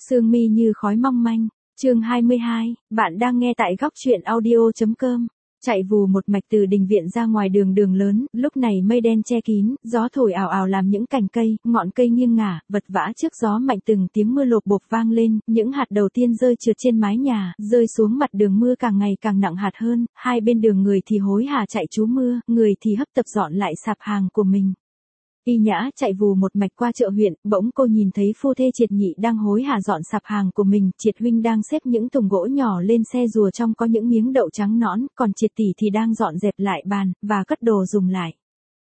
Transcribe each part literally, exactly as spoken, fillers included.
Sương mi như khói mong manh, chương hai mươi hai, bạn đang nghe tại góc truyện audio.com. Chạy vù một mạch từ đình viện ra ngoài đường đường lớn, lúc này mây đen che kín, gió thổi ào ào làm những cành cây, ngọn cây nghiêng ngả, vật vã trước gió mạnh, từng tiếng mưa lộp bộp vang lên, những hạt đầu tiên rơi trượt trên mái nhà, rơi xuống mặt đường, mưa càng ngày càng nặng hạt hơn, hai bên đường người thì hối hả chạy trú mưa, người thì hấp tấp dọn lại sạp hàng của mình. Y Nhã chạy vù một mạch qua chợ huyện, bỗng cô nhìn thấy phu thê Triệt Nhị đang hối hả dọn sạp hàng của mình, Triệt huynh đang xếp những thùng gỗ nhỏ lên xe rùa trong có những miếng đậu trắng nõn, còn Triệt tỷ thì đang dọn dẹp lại bàn, và cất đồ dùng lại.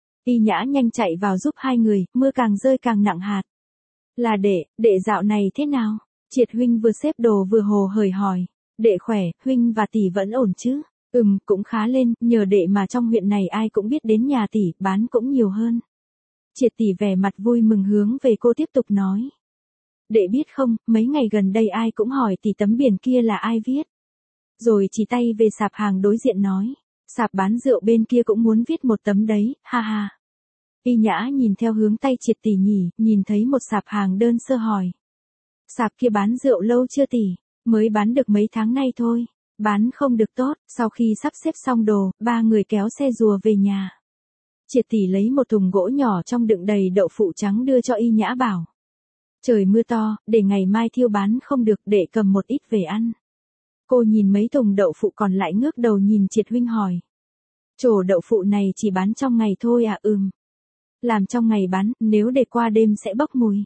Y Nhã nhanh chạy vào giúp hai người, mưa càng rơi càng nặng hạt. Là đệ, đệ dạo này thế nào? Triệt huynh vừa xếp đồ vừa hồ hởi hỏi. Đệ khỏe, huynh và tỷ vẫn ổn chứ? Ừm, cũng khá lên, nhờ đệ mà trong huyện này ai cũng biết đến nhà tỷ, bán cũng nhiều hơn. Triệt tỷ vẻ mặt vui mừng hướng về cô tiếp tục nói. Đệ biết không, mấy ngày gần đây ai cũng hỏi tỷ tấm biển kia là ai viết. Rồi chỉ tay về sạp hàng đối diện nói. Sạp bán rượu bên kia cũng muốn viết một tấm đấy, ha ha. Y Nhã nhìn theo hướng tay Triệt tỷ nhỉ, nhìn thấy một sạp hàng đơn sơ hỏi. Sạp kia bán rượu lâu chưa tỷ? Mới bán được mấy tháng nay thôi. Bán không được tốt, sau khi sắp xếp xong đồ, ba người kéo xe rùa về nhà. Triệt tỷ lấy một thùng gỗ nhỏ trong đựng đầy đậu phụ trắng đưa cho Y Nhã bảo. Trời mưa to, để ngày mai thiêu bán không được, để cầm một ít về ăn. Cô nhìn mấy thùng đậu phụ còn lại ngước đầu nhìn Triệt huynh hỏi. Chổ đậu phụ này chỉ bán trong ngày thôi à? Ừm. Làm trong ngày bán, nếu để qua đêm sẽ bốc mùi.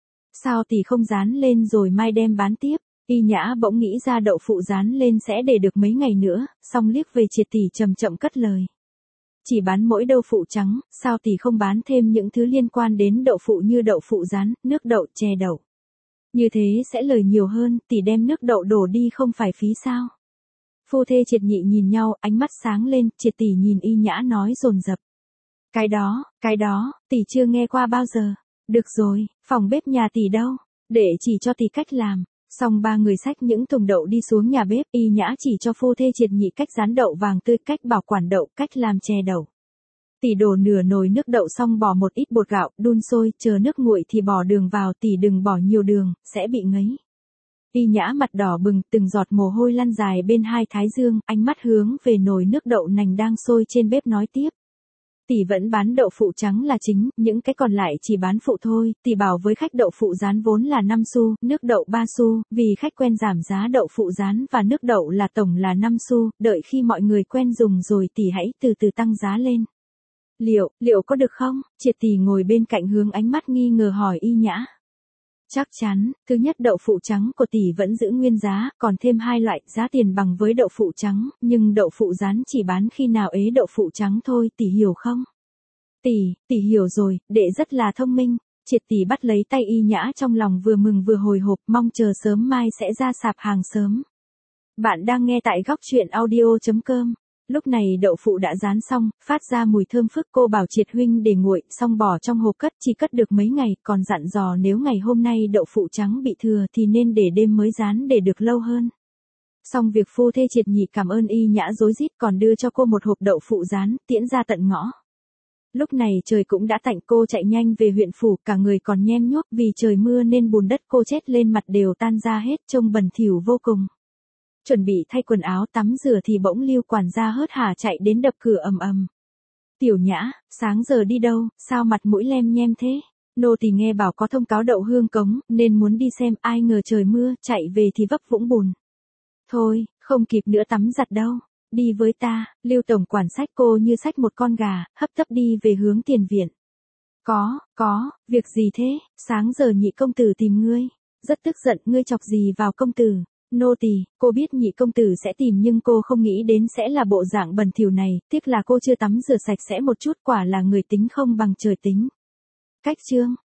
Sao tỷ không dán lên rồi mai đem bán tiếp? Y Nhã bỗng nghĩ ra đậu phụ dán lên sẽ để được mấy ngày nữa, xong liếc về Triệt tỷ chậm chậm cất lời. Chỉ bán mỗi đậu phụ trắng, sao tỷ không bán thêm những thứ liên quan đến đậu phụ như đậu phụ rán, nước đậu, chè đậu. Như thế sẽ lời nhiều hơn, tỷ đem nước đậu đổ đi không phải phí sao? Phu thê Triệt Nhị nhìn nhau, ánh mắt sáng lên, Triệt tỷ nhìn Y Nhã nói dồn dập. Cái đó, cái đó, tỷ chưa nghe qua bao giờ. Được rồi, phòng bếp nhà tỷ đâu? Để chỉ cho tỷ cách làm. Xong ba người xách những thùng đậu đi xuống nhà bếp, Y Nhã chỉ cho phu thê Triệt Nhị cách rán đậu vàng tươi, cách bảo quản đậu, cách làm chè đậu. Tỷ đổ nửa nồi nước đậu xong bỏ một ít bột gạo, đun sôi, chờ nước nguội thì bỏ đường vào, tỷ đừng bỏ nhiều đường, sẽ bị ngấy. Y Nhã mặt đỏ bừng, từng giọt mồ hôi lăn dài bên hai thái dương, ánh mắt hướng về nồi nước đậu nành đang sôi trên bếp nói tiếp. Tỷ vẫn bán đậu phụ trắng là chính, những cái còn lại chỉ bán phụ thôi, tỷ bảo với khách đậu phụ rán vốn là năm xu, nước đậu ba xu, vì khách quen giảm giá đậu phụ rán và nước đậu là tổng là năm xu, đợi khi mọi người quen dùng rồi tỷ hãy từ từ tăng giá lên. Liệu, liệu có được không? Triệt tỷ ngồi bên cạnh hướng ánh mắt nghi ngờ hỏi Y Nhã. Chắc chắn, thứ nhất đậu phụ trắng của tỷ vẫn giữ nguyên giá, còn thêm hai loại, giá tiền bằng với đậu phụ trắng, nhưng đậu phụ rán chỉ bán khi nào ế đậu phụ trắng thôi, tỷ hiểu không? Tỷ, tỷ hiểu rồi, đệ rất là thông minh. Triệt tỷ bắt lấy tay Y Nhã trong lòng vừa mừng vừa hồi hộp, mong chờ sớm mai sẽ ra sạp hàng sớm. Bạn đang nghe tại góc truyện audio.com. Lúc này đậu phụ đã rán xong, phát ra mùi thơm phức, cô bảo Triệt huynh để nguội, xong bỏ trong hộp cất, chỉ cất được mấy ngày, còn dặn dò nếu ngày hôm nay đậu phụ trắng bị thừa thì nên để đêm mới rán để được lâu hơn. Xong việc phu thê Triệt Nhị cảm ơn Y Nhã rối rít còn đưa cho cô một hộp đậu phụ rán, tiễn ra tận ngõ. Lúc này trời cũng đã tạnh, cô chạy nhanh về huyện phủ, cả người còn nhem nhuốc vì trời mưa nên bùn đất cô chết lên mặt đều tan ra hết, trông bẩn thỉu vô cùng. Chuẩn bị thay quần áo tắm rửa thì bỗng Lưu quản gia hớt hả chạy đến đập cửa ầm ầm. Tiểu Nhã, sáng giờ đi đâu, sao mặt mũi lem nhem thế? Nô tỳ nghe bảo có thông cáo đậu hương cống, nên muốn đi xem, ai ngờ trời mưa, chạy về thì vấp vũng bùn. Thôi, không kịp nữa tắm giặt đâu. Đi với ta. Lưu tổng quản xách cô như xách một con gà, hấp tấp đi về hướng tiền viện. Có, có, việc gì thế? Sáng giờ Nhị công tử tìm ngươi. Rất tức giận, ngươi chọc gì vào công tử? Nô tỳ, cô biết Nhị công tử sẽ tìm nhưng cô không nghĩ đến sẽ là bộ dạng bẩn thỉu này, tiếc là cô chưa tắm rửa sạch sẽ một chút, quả là người tính không bằng trời tính. Cách chương,